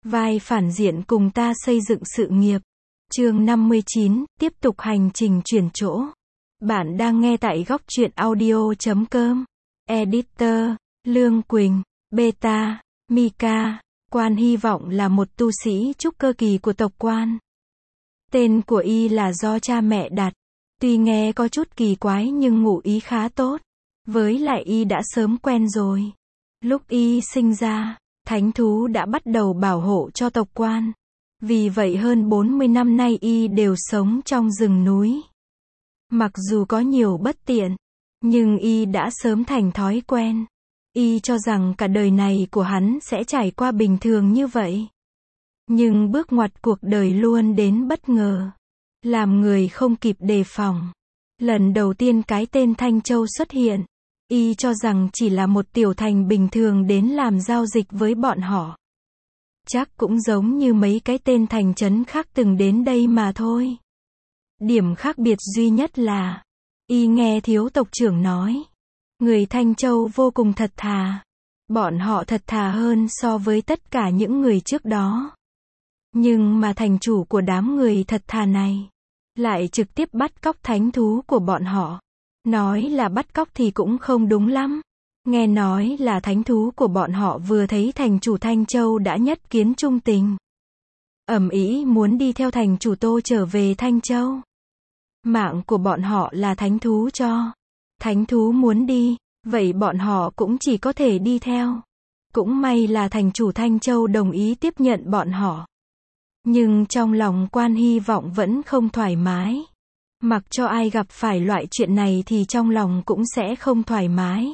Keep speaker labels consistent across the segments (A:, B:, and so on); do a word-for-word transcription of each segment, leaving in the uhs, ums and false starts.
A: Vai phản diện cùng ta xây dựng sự nghiệp. Chương năm mươi chín, tiếp tục hành trình chuyển chỗ. Bạn đang nghe tại góc truyện audio chấm com. Editor, Lương Quỳnh, Beta, Mika. Quan hy vọng là một tu sĩ trúc cơ kỳ của tộc Quan. Tên của y là do cha mẹ đặt. Tuy nghe có chút kỳ quái nhưng ngụ ý khá tốt. Với lại y đã sớm quen rồi. Lúc y sinh ra, thánh thú đã bắt đầu bảo hộ cho tộc Quan. Vì vậy hơn bốn mươi năm nay y đều sống trong rừng núi. Mặc dù có nhiều bất tiện, nhưng y đã sớm thành thói quen. Y cho rằng cả đời này của hắn sẽ trải qua bình thường như vậy. Nhưng bước ngoặt cuộc đời luôn đến bất ngờ. Làm người không kịp đề phòng. Lần đầu tiên cái tên Thanh Châu xuất hiện, y cho rằng chỉ là một tiểu thành bình thường đến làm giao dịch với bọn họ. Chắc cũng giống như mấy cái tên thành trấn khác từng đến đây mà thôi. Điểm khác biệt duy nhất là, y nghe thiếu tộc trưởng nói, người Thanh Châu vô cùng thật thà. Bọn họ thật thà hơn so với tất cả những người trước đó. Nhưng mà thành chủ của đám người thật thà này, lại trực tiếp bắt cóc thánh thú của bọn họ. Nói là bắt cóc thì cũng không đúng lắm. Nghe nói là thánh thú của bọn họ vừa thấy thành chủ Thanh Châu đã nhất kiến trung tình. Ầm ĩ muốn đi theo thành chủ Tô trở về Thanh Châu. Mạng của bọn họ là thánh thú cho. Thánh thú muốn đi, vậy bọn họ cũng chỉ có thể đi theo. Cũng may là thành chủ Thanh Châu đồng ý tiếp nhận bọn họ. Nhưng trong lòng Quan hy vọng vẫn không thoải mái. Mặc cho ai gặp phải loại chuyện này thì trong lòng cũng sẽ không thoải mái.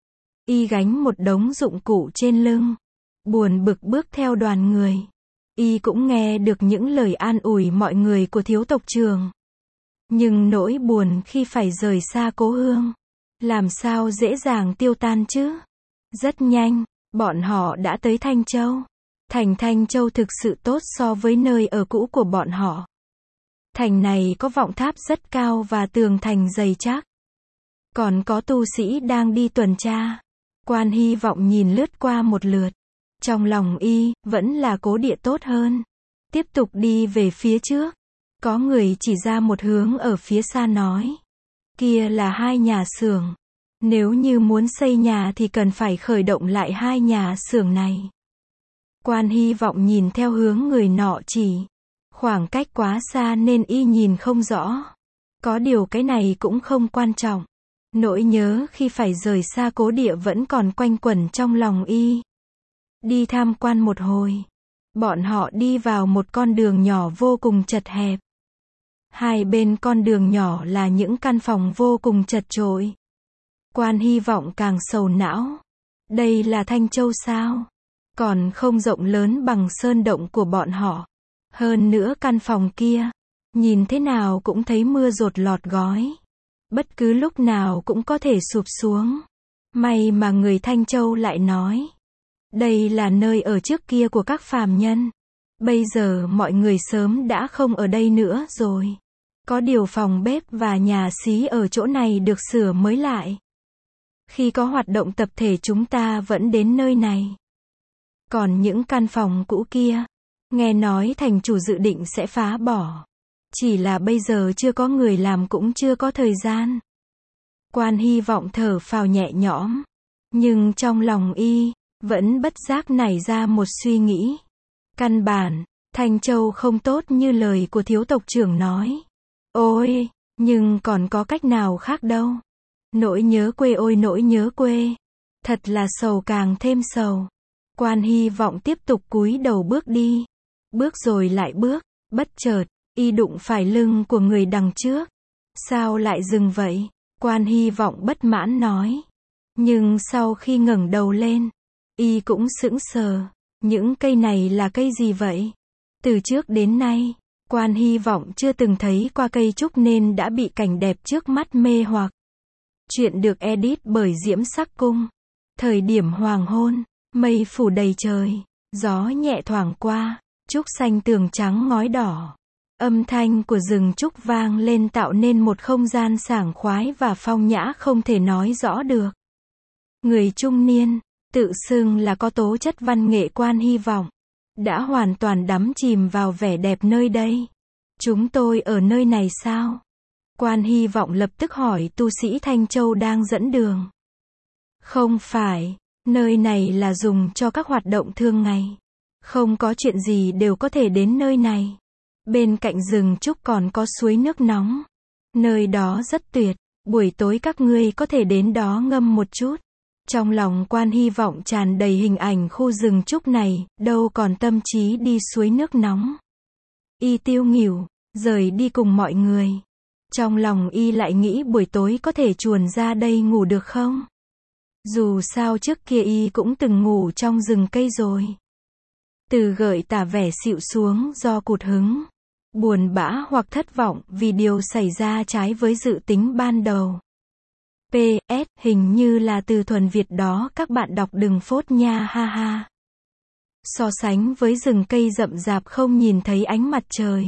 A: Y gánh một đống dụng cụ trên lưng, buồn bực bước theo đoàn người. Y cũng nghe được những lời an ủi mọi người của thiếu tộc trưởng. Nhưng nỗi buồn khi phải rời xa cố hương, làm sao dễ dàng tiêu tan chứ? Rất nhanh, bọn họ đã tới Thanh Châu. Thành Thanh Châu thực sự tốt so với nơi ở cũ của bọn họ. Thành này có vọng tháp rất cao và tường thành dày chắc. Còn có tu sĩ đang đi tuần tra. Quan hy vọng nhìn lướt qua một lượt. Trong lòng y, vẫn là cố địa tốt hơn. Tiếp tục đi về phía trước. Có người chỉ ra một hướng ở phía xa nói. Kia là hai nhà xưởng. Nếu như muốn xây nhà thì cần phải khởi động lại hai nhà xưởng này. Quan hy vọng nhìn theo hướng người nọ chỉ. Khoảng cách quá xa nên y nhìn không rõ. Có điều cái này cũng không quan trọng. Nỗi nhớ khi phải rời xa cố địa vẫn còn quanh quẩn trong lòng y. Đi tham quan một hồi. Bọn họ đi vào một con đường nhỏ vô cùng chật hẹp. Hai bên con đường nhỏ là những căn phòng vô cùng chật chội. Quan hy vọng càng sầu não. Đây là Thanh Châu sao? Còn không rộng lớn bằng sơn động của bọn họ. Hơn nữa căn phòng kia, nhìn thế nào cũng thấy mưa dột lọt gói. Bất cứ lúc nào cũng có thể sụp xuống. May mà người Thanh Châu lại nói. Đây là nơi ở trước kia của các phàm nhân. Bây giờ mọi người sớm đã không ở đây nữa rồi. Có điều phòng bếp và nhà xí ở chỗ này được sửa mới lại. Khi có hoạt động tập thể chúng ta vẫn đến nơi này. Còn những căn phòng cũ kia, nghe nói thành chủ dự định sẽ phá bỏ. Chỉ là bây giờ chưa có người làm cũng chưa có thời gian. Quan hy vọng thở phào nhẹ nhõm. Nhưng trong lòng y, vẫn bất giác nảy ra một suy nghĩ. Căn bản, Thanh Châu không tốt như lời của thiếu tộc trưởng nói. Ôi, nhưng còn có cách nào khác đâu. Nỗi nhớ quê ôi nỗi nhớ quê. Thật là sầu càng thêm sầu. Quan hy vọng tiếp tục cúi đầu bước đi. Bước rồi lại bước, bất chợt, y đụng phải lưng của người đằng trước. Sao lại dừng vậy? Quan hy vọng bất mãn nói. Nhưng sau khi ngẩng đầu lên, y cũng sững sờ. Những cây này là cây gì vậy? Từ trước đến nay, Quan hy vọng chưa từng thấy qua cây trúc nên đã bị cảnh đẹp trước mắt mê hoặc. Chuyện được edit bởi Diễm Sắc Cung. Thời điểm hoàng hôn, mây phủ đầy trời, gió nhẹ thoảng qua, trúc xanh tường trắng ngói đỏ. Âm thanh của rừng trúc vang lên tạo nên một không gian sảng khoái và phong nhã không thể nói rõ được. Người trung niên, tự xưng là có tố chất văn nghệ Quan hy vọng. đã hoàn toàn đắm chìm vào vẻ đẹp nơi đây. Chúng tôi ở nơi này sao? Quan Hy Vọng lập tức hỏi tu sĩ Thanh Châu đang dẫn đường. Không phải, nơi này là dùng cho các hoạt động thường ngày. Không có chuyện gì đều có thể đến nơi này. Bên cạnh rừng trúc còn có suối nước nóng. Nơi đó rất tuyệt, buổi tối các ngươi có thể đến đó ngâm một chút. Trong lòng Quan Hy Vọng tràn đầy hình ảnh khu rừng trúc này, đâu còn tâm trí đi suối nước nóng. Y tiêu nghỉu, rời đi cùng mọi người. Trong lòng y lại nghĩ buổi tối có thể chuồn ra đây ngủ được không? Dù sao trước kia y cũng từng ngủ trong rừng cây rồi. Từ gợi tả vẻ xịu xuống do cụt hứng, buồn bã hoặc thất vọng vì điều xảy ra trái với dự tính ban đầu. pê ét Hình như là từ thuần Việt đó các bạn đọc đừng phốt nha ha ha. So sánh với rừng cây rậm rạp không nhìn thấy ánh mặt trời.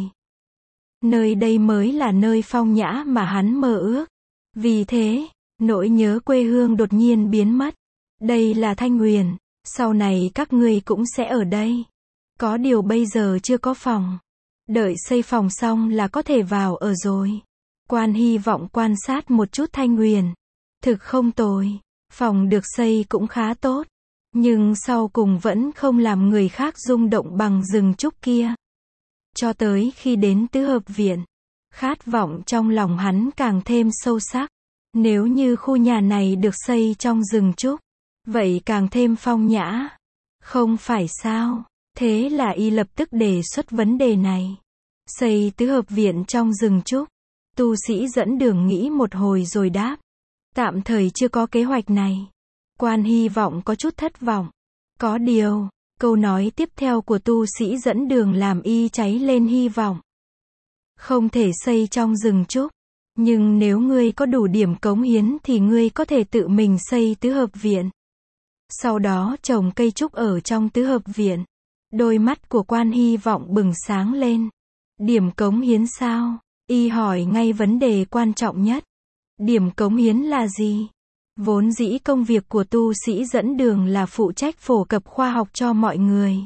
A: Nơi đây mới là nơi phong nhã mà hắn mơ ước. Vì thế, nỗi nhớ quê hương đột nhiên biến mất. Đây là Thanh Huyền, sau này các ngươi cũng sẽ ở đây. Có điều bây giờ chưa có phòng. Đợi xây phòng xong là có thể vào ở rồi. Quan Hy Vọng quan sát một chút Thanh Huyền. Thực không tồi, phòng được xây cũng khá tốt. Nhưng sau cùng vẫn không làm người khác rung động bằng rừng trúc kia. Cho tới khi đến tứ hợp viện, khát vọng trong lòng hắn càng thêm sâu sắc. Nếu như khu nhà này được xây trong rừng trúc, vậy càng thêm phong nhã. Không phải sao? Thế là y lập tức đề xuất vấn đề này. Xây tứ hợp viện trong rừng trúc. Tu sĩ dẫn đường nghĩ một hồi rồi đáp. Tạm thời chưa có kế hoạch này. Quan Hy Vọng có chút thất vọng. Có điều, câu nói tiếp theo của tu sĩ dẫn đường làm y cháy lên hy vọng. Không thể xây trong rừng trúc. Nhưng nếu ngươi có đủ điểm cống hiến thì ngươi có thể tự mình xây tứ hợp viện. Sau đó trồng cây trúc ở trong tứ hợp viện. Đôi mắt của Quan Hy Vọng bừng sáng lên. Điểm cống hiến sao? Y hỏi ngay vấn đề quan trọng nhất. Điểm cống hiến là gì? Vốn dĩ công việc của tu sĩ dẫn đường là phụ trách phổ cập khoa học cho mọi người.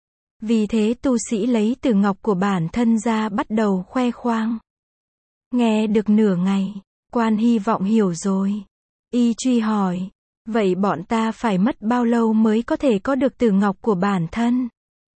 A: Vì thế tu sĩ lấy từ ngọc của bản thân ra bắt đầu khoe khoang. Nghe được nửa ngày, Quan Hy Vọng hiểu rồi. Y truy hỏi, vậy bọn ta phải mất bao lâu mới có thể có được từ ngọc của bản thân?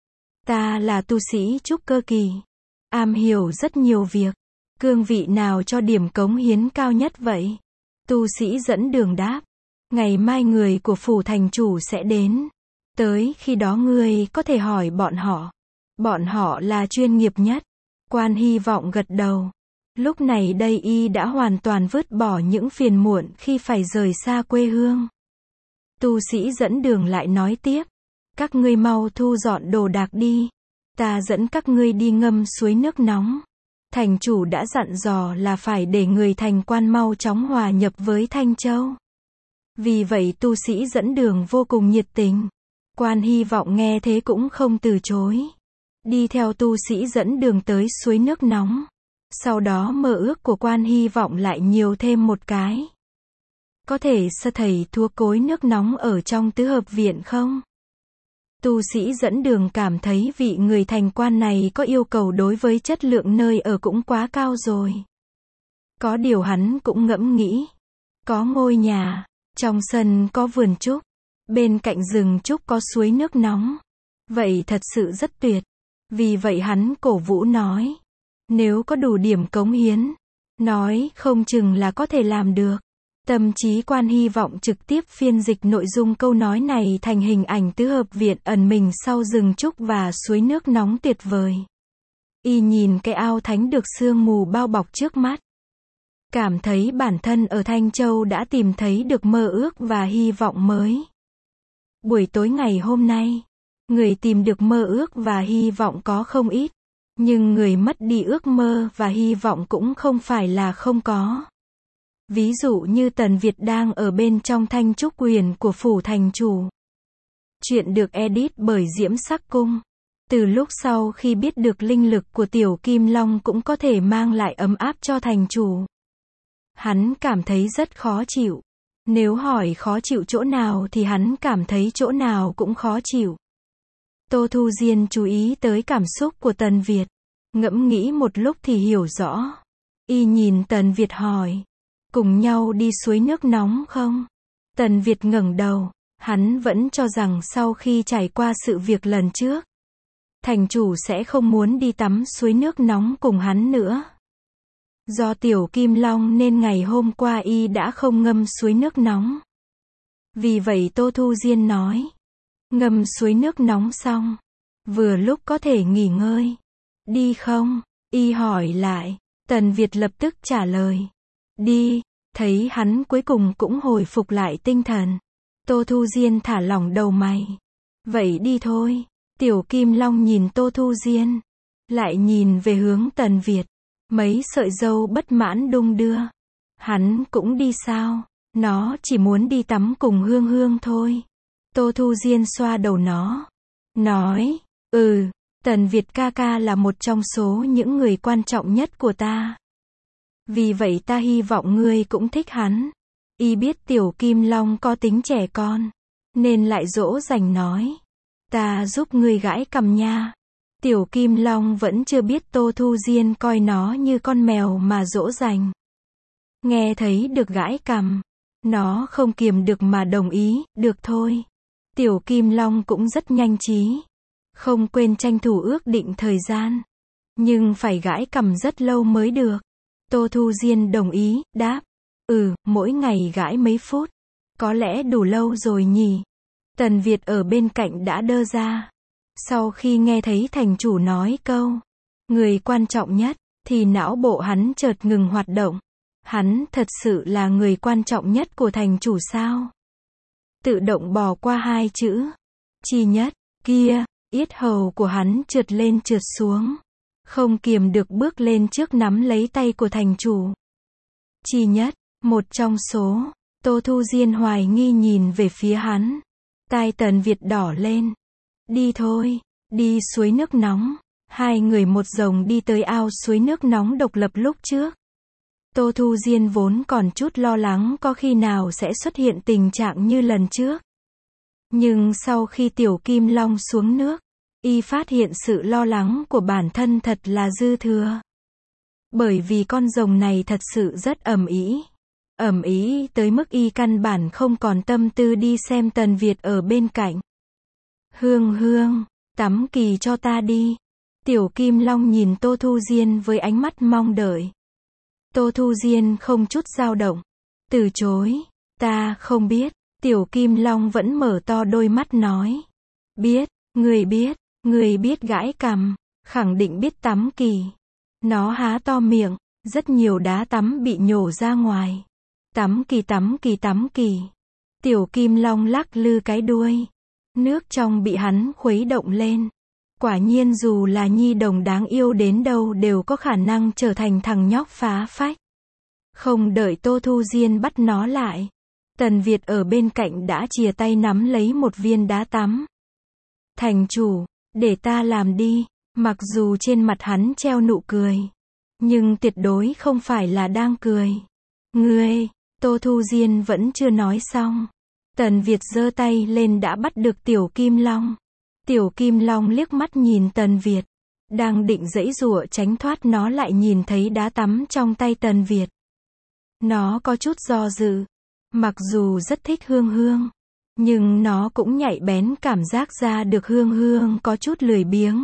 A: Ta là tu sĩ trúc cơ kỳ, am hiểu rất nhiều việc. Cương vị nào cho điểm cống hiến cao nhất vậy? Tu sĩ dẫn đường đáp. Ngày mai người của phủ thành chủ sẽ đến. Tới khi đó ngươi có thể hỏi bọn họ. Bọn họ là chuyên nghiệp nhất. Quan Hy Vọng gật đầu. Lúc này đây y đã hoàn toàn vứt bỏ những phiền muộn khi phải rời xa quê hương. Tu sĩ dẫn đường lại nói tiếp. Các ngươi mau thu dọn đồ đạc đi. Ta dẫn các ngươi đi ngâm suối nước nóng. Thành chủ đã dặn dò là phải để người thành quan mau chóng hòa nhập với Thanh Châu. Vì vậy tu sĩ dẫn đường vô cùng nhiệt tình. Quan Hy Vọng nghe thế cũng không từ chối. Đi theo tu sĩ dẫn đường tới suối nước nóng. Sau đó mơ ước của Quan Hy Vọng lại nhiều thêm một cái. Có thể sơ thầy thua cối nước nóng ở trong tứ hợp viện không? Tu sĩ dẫn đường cảm thấy vị người thành quan này có yêu cầu đối với chất lượng nơi ở cũng quá cao rồi. Có điều hắn cũng ngẫm nghĩ. Có ngôi nhà, trong sân có vườn trúc, bên cạnh rừng trúc có suối nước nóng. Vậy thật sự rất tuyệt. Vì vậy hắn cổ vũ nói. Nếu có đủ điểm cống hiến, nói không chừng là có thể làm được. Tâm trí Quan Hy Vọng trực tiếp phiên dịch nội dung câu nói này thành hình ảnh tứ hợp viện ẩn mình sau rừng trúc và suối nước nóng tuyệt vời. Y nhìn cái ao thánh được sương mù bao bọc trước mắt. Cảm thấy bản thân ở Thanh Châu đã tìm thấy được mơ ước và hy vọng mới. Buổi tối ngày hôm nay, người tìm được mơ ước và hy vọng có không ít. Nhưng người mất đi ước mơ và hy vọng cũng không phải là không có. Ví dụ như Tần Việt đang ở bên trong Thanh Trúc Huyền của phủ thành chủ. Chuyện được edit bởi Diễm Sắc Cung. Từ lúc sau khi biết được linh lực của Tiểu Kim Long cũng có thể mang lại ấm áp cho thành chủ. Hắn cảm thấy rất khó chịu. Nếu hỏi khó chịu chỗ nào thì hắn cảm thấy chỗ nào cũng khó chịu. Tô Thu Diên chú ý tới cảm xúc của Tần Việt. Ngẫm nghĩ một lúc thì hiểu rõ. Y nhìn Tần Việt hỏi. Cùng nhau đi suối nước nóng không? Tần Việt ngẩng đầu. Hắn vẫn cho rằng sau khi trải qua sự việc lần trước, thành chủ sẽ không muốn đi tắm suối nước nóng cùng hắn nữa. Do Tiểu Kim Long nên ngày hôm qua y đã không ngâm suối nước nóng. Vì vậy Tô Thu Diên nói. Ngâm suối nước nóng xong, vừa lúc có thể nghỉ ngơi. Đi không? Y hỏi lại. Tần Việt lập tức trả lời. Đi. Thấy hắn cuối cùng cũng hồi phục lại tinh thần. Tô Thu Diên thả lỏng đầu mày. Vậy đi thôi. Tiểu Kim Long nhìn Tô Thu Diên, lại nhìn về hướng Tần Việt. Mấy sợi râu bất mãn đung đưa. Hắn cũng đi sao? Nó chỉ muốn đi tắm cùng Hương Hương thôi. Tô Thu Diên xoa đầu nó. Nói, ừ, Tần Việt ca ca là một trong số những người quan trọng nhất của ta. Vì vậy ta hy vọng ngươi cũng thích hắn. Y biết Tiểu Kim Long có tính trẻ con, nên lại dỗ dành nói. Ta giúp ngươi gãi cằm nha. Tiểu Kim Long vẫn chưa biết Tô Thu Diên coi nó như con mèo mà dỗ dành. Nghe thấy được gãi cằm, nó không kiềm được mà đồng ý, được thôi. Tiểu Kim Long cũng rất nhanh trí. Không quên tranh thủ ước định thời gian. Nhưng phải gãi cằm rất lâu mới được. Tô Thu Diên đồng ý, đáp. Ừ, mỗi ngày gãi mấy phút. Có lẽ đủ lâu rồi nhỉ. Tần Việt ở bên cạnh đã đơ ra. Sau khi nghe thấy thành chủ nói câu người quan trọng nhất, thì não bộ hắn chợt ngừng hoạt động. Hắn thật sự là người quan trọng nhất của thành chủ sao? Tự động bỏ qua hai chữ chi nhất, kia, yết hầu của hắn trượt lên trượt xuống. Không kiềm được bước lên trước nắm lấy tay của thành chủ. Chi nhất, một trong số. Tô Thu Diên hoài nghi nhìn về phía hắn. Tai Tần Việt đỏ lên. Đi thôi, đi suối nước nóng. Hai người một dòng đi tới ao suối nước nóng độc lập lúc trước. Tô Thu Diên vốn còn chút lo lắng có khi nào sẽ xuất hiện tình trạng như lần trước. Nhưng sau khi Tiểu Kim Long xuống nước, y phát hiện sự lo lắng của bản thân thật là dư thừa. Bởi vì con rồng này thật sự rất ầm ĩ. Ầm ĩ tới mức y căn bản không còn tâm tư đi xem Tần Việt ở bên cạnh. Hương Hương, tắm kỳ cho ta đi. Tiểu Kim Long nhìn Tô Thu Diên với ánh mắt mong đợi. Tô Thu Diên không chút dao động. Từ chối. Ta không biết. Tiểu Kim Long vẫn mở to đôi mắt nói. Biết, người biết, người biết gãi cằm, khẳng định biết tắm kỳ. Nó há to miệng, rất nhiều đá tắm bị nhổ ra ngoài. Tắm kỳ tắm kỳ tắm kỳ. Tiểu Kim Long lắc lư cái đuôi. Nước trong bị hắn khuấy động lên. Quả nhiên dù là nhi đồng đáng yêu đến đâu đều có khả năng trở thành thằng nhóc phá phách. Không đợi Tô Thu Diên bắt nó lại, Tần Việt ở bên cạnh đã chìa tay nắm lấy một viên đá tắm. Thành chủ, để ta làm đi. Mặc dù trên mặt hắn treo nụ cười, nhưng tuyệt đối không phải là đang cười. Ngươi, Tô Thu Diên vẫn chưa nói xong. Tần Việt giơ tay lên đã bắt được Tiểu Kim Long. Tiểu Kim Long liếc mắt nhìn Tần Việt, đang định giãy giụa tránh thoát, nó lại nhìn thấy đá tắm trong tay Tần Việt. Nó có chút do dự. Mặc dù rất thích Hương Hương, nhưng nó cũng nhạy bén cảm giác ra được Hương Hương có chút lười biếng.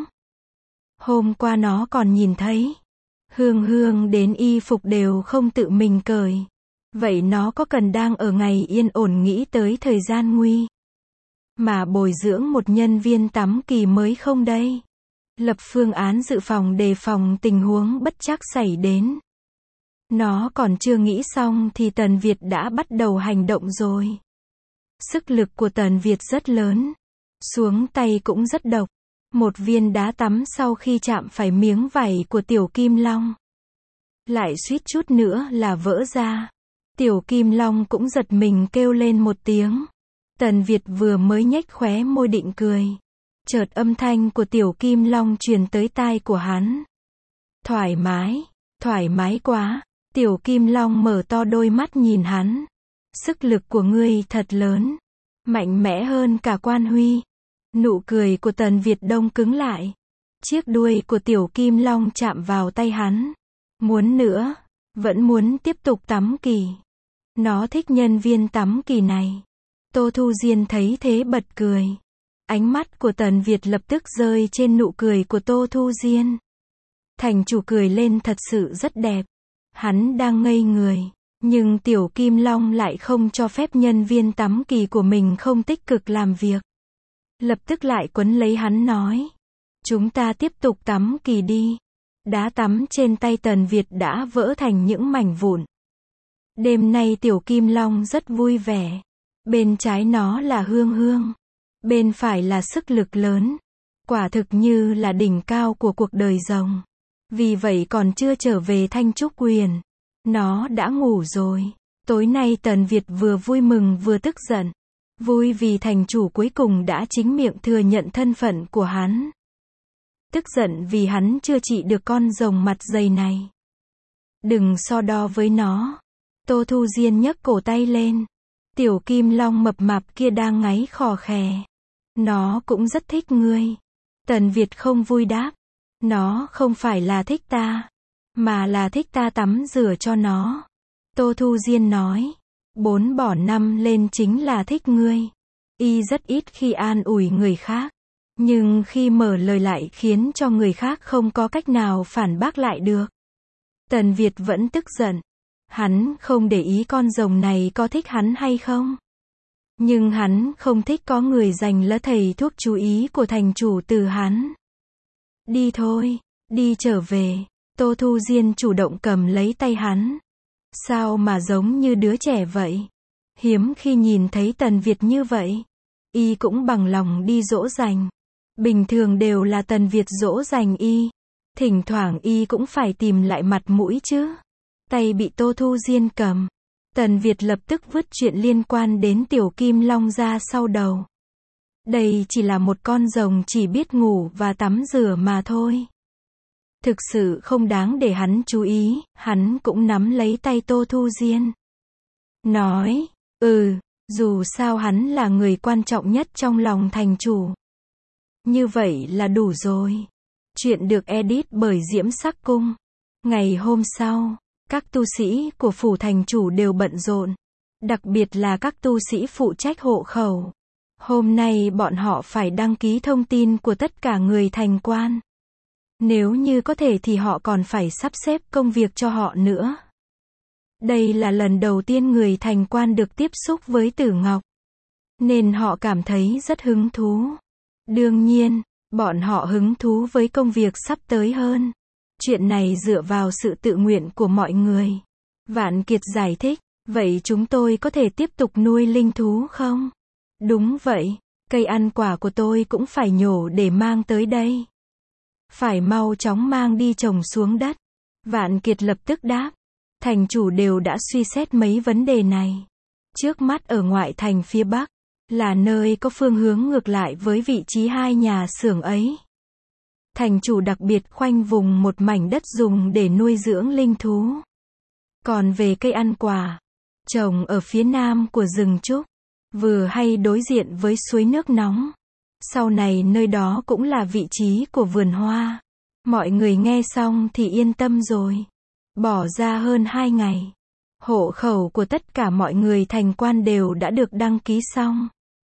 A: Hôm qua nó còn nhìn thấy Hương Hương đến y phục đều không tự mình cởi. Vậy nó có cần đang ở ngày yên ổn nghĩ tới thời gian nguy mà bồi dưỡng một nhân viên tắm kỳ mới không đây? Lập phương án dự phòng đề phòng tình huống bất trắc xảy đến. Nó còn chưa nghĩ xong thì Tần Việt đã bắt đầu hành động rồi. Sức lực của Tần Việt rất lớn. Xuống tay cũng rất độc. Một viên đá tắm sau khi chạm phải miếng vảy của Tiểu Kim Long, lại suýt chút nữa là vỡ ra. Tiểu Kim Long cũng giật mình kêu lên một tiếng. Tần Việt vừa mới nhếch khóe môi định cười. Chợt âm thanh của Tiểu Kim Long truyền tới tai của hắn. Thoải mái, thoải mái quá. Tiểu Kim Long mở to đôi mắt nhìn hắn. Sức lực của ngươi thật lớn. Mạnh mẽ hơn cả Quan Huy. Nụ cười của Tần Việt đông cứng lại. Chiếc đuôi của tiểu kim long chạm vào tay hắn. Muốn nữa, vẫn muốn tiếp tục tắm kỳ. Nó thích nhân viên tắm kỳ này. Tô Thu Diên thấy thế bật cười. Ánh mắt của Tần Việt lập tức rơi trên nụ cười của Tô Thu Diên. Thành chủ cười lên thật sự rất đẹp. Hắn đang ngây người, nhưng tiểu kim long lại không cho phép nhân viên tắm kỳ của mình không tích cực làm việc. Lập tức lại quấn lấy hắn nói. Chúng ta tiếp tục tắm kỳ đi. Đá tắm trên tay Tần Việt đã vỡ thành những mảnh vụn. Đêm nay tiểu kim long rất vui vẻ. Bên trái nó là hương hương. Bên phải là sức lực lớn. Quả thực như là đỉnh cao của cuộc đời rồng. Vì vậy còn chưa trở về Thanh Trúc Quyền. Nó đã ngủ rồi. Tối nay Tần Việt vừa vui mừng vừa tức giận. Vui vì thành chủ cuối cùng đã chính miệng thừa nhận thân phận của hắn. Tức giận vì hắn chưa trị được con rồng mặt dày này. Đừng so đo với nó. Tô Thu Diên nhấc cổ tay lên. Tiểu kim long mập mạp kia đang ngáy khò khè. Nó cũng rất thích ngươi. Tần Việt không vui đáp. Nó không phải là thích ta, mà là thích ta tắm rửa cho nó. Tô Thu Diên nói. Bốn bỏ năm lên chính là thích ngươi. Y rất ít khi an ủi người khác. Nhưng khi mở lời lại khiến cho người khác không có cách nào phản bác lại được. Tần Việt vẫn tức giận. Hắn không để ý con rồng này có thích hắn hay không. Nhưng hắn không thích có người giành lấy thầy thuốc chú ý của thành chủ từ hắn. Đi thôi, đi trở về. Tô Thu Diên chủ động cầm lấy tay hắn. Sao mà giống như đứa trẻ vậy? Hiếm khi nhìn thấy Tần Việt như vậy. Y cũng bằng lòng đi dỗ dành. Bình thường đều là Tần Việt dỗ dành y. Thỉnh thoảng y cũng phải tìm lại mặt mũi chứ. Tay bị Tô Thu Diên cầm. Tần Việt lập tức vứt chuyện liên quan đến tiểu kim long ra sau đầu. Đây chỉ là một con rồng chỉ biết ngủ và tắm rửa mà thôi. Thực sự không đáng để hắn chú ý. Hắn cũng nắm lấy tay Tô Thu Diên. Nói, ừ, dù sao hắn là người quan trọng nhất trong lòng thành chủ. Như vậy là đủ rồi. Chuyện được edit bởi Diễm Sắc Cung. Ngày hôm sau, các tu sĩ của phủ thành chủ đều bận rộn. Đặc biệt là các tu sĩ phụ trách hộ khẩu. Hôm nay bọn họ phải đăng ký thông tin của tất cả người thành quan. Nếu như có thể thì họ còn phải sắp xếp công việc cho họ nữa. Đây là lần đầu tiên người thành quan được tiếp xúc với Tử Ngọc. Nên họ cảm thấy rất hứng thú. Đương nhiên, bọn họ hứng thú với công việc sắp tới hơn. Chuyện này dựa vào sự tự nguyện của mọi người. Vạn Kiệt giải thích, vậy chúng tôi có thể tiếp tục nuôi linh thú không? Đúng vậy, cây ăn quả của tôi cũng phải nhổ để mang tới đây. Phải mau chóng mang đi trồng xuống đất. Vạn Kiệt lập tức đáp. Thành chủ đều đã suy xét mấy vấn đề này. Trước mắt ở ngoại thành phía Bắc, là nơi có phương hướng ngược lại với vị trí hai nhà xưởng ấy. Thành chủ đặc biệt khoanh vùng một mảnh đất dùng để nuôi dưỡng linh thú. Còn về cây ăn quả, trồng ở phía nam của rừng trúc, vừa hay đối diện với suối nước nóng. Sau này nơi đó cũng là vị trí của vườn hoa. Mọi người nghe xong thì yên tâm rồi. Bỏ ra hơn hai ngày. Hộ khẩu của tất cả mọi người thành quan đều đã được đăng ký xong.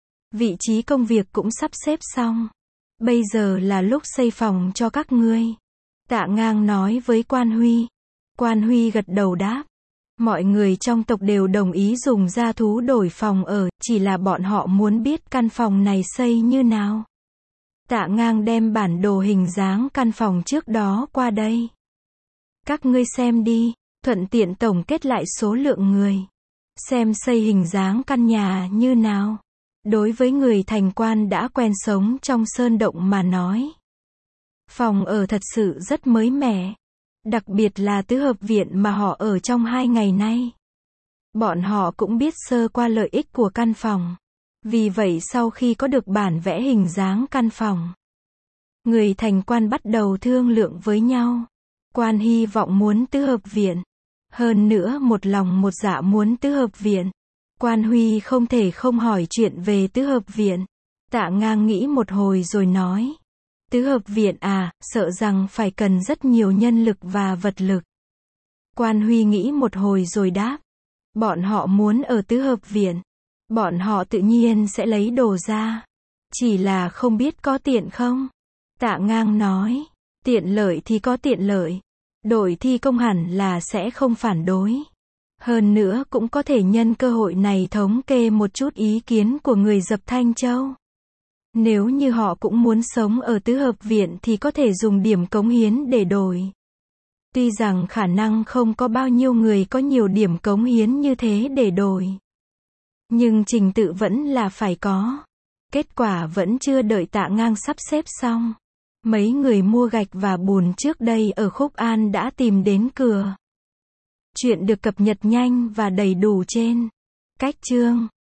A: Vị trí công việc cũng sắp xếp xong. Bây giờ là lúc xây phòng cho các ngươi. Tạ Ngang nói với Quan Huy. Quan Huy gật đầu đáp. Mọi người trong tộc đều đồng ý dùng gia thú đổi phòng ở, chỉ là bọn họ muốn biết căn phòng này xây như nào. Tạ Ngang đem bản đồ hình dáng căn phòng trước đó qua đây. Các ngươi xem đi, thuận tiện tổng kết lại số lượng người. Xem xây hình dáng căn nhà như nào. Đối với người thành quan đã quen sống trong sơn động mà nói. Phòng ở thật sự rất mới mẻ. Đặc biệt là tứ hợp viện mà họ ở trong hai ngày nay. Bọn họ cũng biết sơ qua lợi ích của căn phòng. Vì vậy sau khi có được bản vẽ hình dáng căn phòng, người thành quan bắt đầu thương lượng với nhau. Quan hy vọng muốn tứ hợp viện. Hơn nữa một lòng một dạ muốn tứ hợp viện. Quan Huy không thể không hỏi chuyện về tứ hợp viện. Tạ Ngang nghĩ một hồi rồi nói. Tứ hợp viện à, sợ rằng phải cần rất nhiều nhân lực và vật lực. Quan Huy nghĩ một hồi rồi đáp. Bọn họ muốn ở tứ hợp viện. Bọn họ tự nhiên sẽ lấy đồ ra. Chỉ là không biết có tiện không? Tạ Ngang nói. Tiện lợi thì có tiện lợi. Đội thi công hẳn là sẽ không phản đối. Hơn nữa cũng có thể nhân cơ hội này thống kê một chút ý kiến của người dập Thanh Châu. Nếu như họ cũng muốn sống ở tứ hợp viện thì có thể dùng điểm cống hiến để đổi. Tuy rằng khả năng không có bao nhiêu người có nhiều điểm cống hiến như thế để đổi. Nhưng trình tự vẫn là phải có. Kết quả vẫn chưa đợi Tạ Ngang sắp xếp xong. Mấy người mua gạch và bùn trước đây ở Khúc An đã tìm đến cửa. Chuyện được cập nhật nhanh và đầy đủ trên Cách Chương.